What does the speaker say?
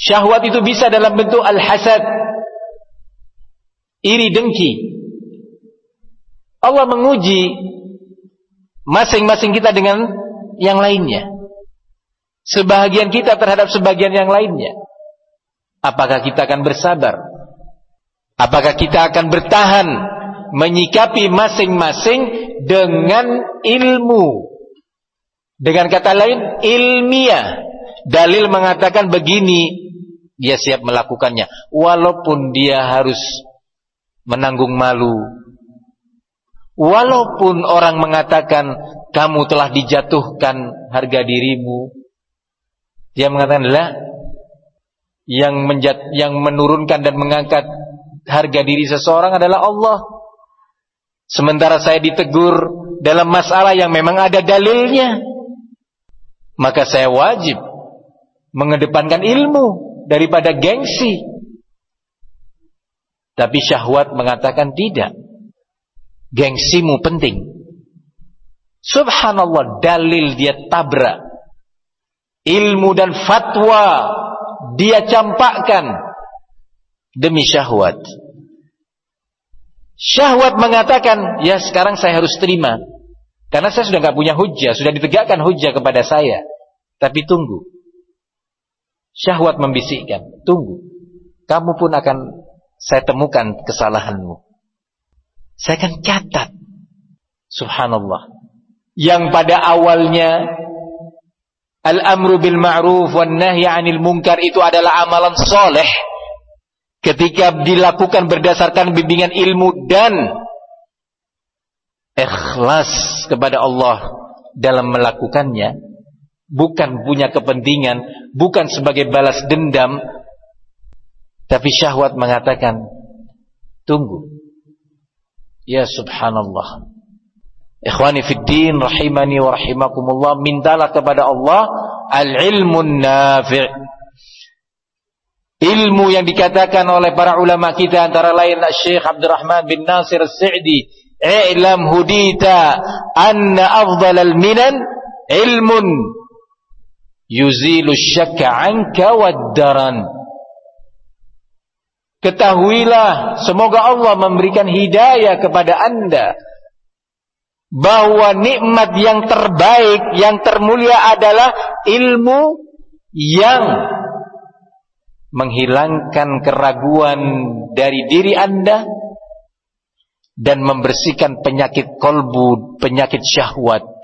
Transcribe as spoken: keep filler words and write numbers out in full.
Syahwat itu bisa dalam bentuk al-hasad, iri dengki. Allah menguji masing-masing kita dengan yang lainnya. Sebahagian kita terhadap sebagian yang lainnya. Apakah kita akan bersabar? Apakah kita akan bertahan menyikapi masing-masing dengan ilmu? Dengan kata lain, ilmiah. Dalil mengatakan begini, dia siap melakukannya, walaupun dia harus menanggung malu. Walaupun orang mengatakan kamu telah dijatuhkan harga dirimu, dia mengatakan lah, yang menjat, yang menurunkan dan mengangkat harga diri seseorang adalah Allah. Sementara saya ditegur dalam masalah yang memang ada dalilnya, maka saya wajib mengedepankan ilmu daripada gengsi. Tapi syahwat mengatakan tidak, gengsimu penting. Subhanallah, dalil dia tabrak, ilmu dan fatwa dia campakkan demi syahwat. Syahwat mengatakan, ya sekarang saya harus terima, karena saya sudah gak punya hujjah, sudah ditegakkan hujjah kepada saya. Tapi tunggu. Syahwat membisikkan, tunggu, kamu pun akan saya temukan kesalahanmu, saya akan catat. Subhanallah, yang pada awalnya al-amru bil ma'ruf wan nahyi 'anil munkar itu adalah amalan soleh, ketika dilakukan berdasarkan bimbingan ilmu dan ikhlas kepada Allah dalam melakukannya, bukan punya kepentingan, bukan sebagai balas dendam. Tapi syahwat mengatakan, tunggu. Ya subhanallah. Ikhwani fid din rahimani wa rahimakumullah, mintalah kepada Allah al-ilmun nafi'. Ilmu yang dikatakan oleh para ulama kita, antara lain Syekh Abdurrahman bin Nasir As-Sa'di, i'lam hudita anna afdalal minan ilmun yuzilu syakka anka wad-daran. Ketahuilah, semoga Allah memberikan hidayah kepada anda, bahwa nikmat yang terbaik, yang termulia adalah ilmu yang menghilangkan keraguan dari diri anda dan membersihkan penyakit kolbu, penyakit syahwat.